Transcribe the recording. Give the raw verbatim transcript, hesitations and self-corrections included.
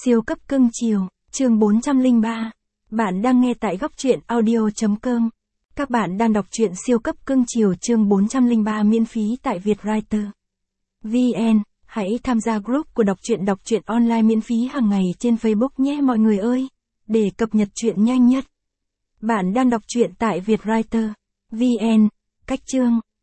Siêu cấp cưng chiều, chương bốn trăm lẻ ba. Bạn đang nghe tại góc truyện audio chấm com. Các bạn đang đọc truyện siêu cấp cưng chiều chương bốn trăm lẻ ba miễn phí tại Vietwriter. vê en, hãy tham gia group của đọc truyện đọc truyện online miễn phí hàng ngày trên Facebook nhé mọi người ơi, để cập nhật truyện nhanh nhất. Bạn đang đọc truyện tại Vietwriter. vê en, cách chương.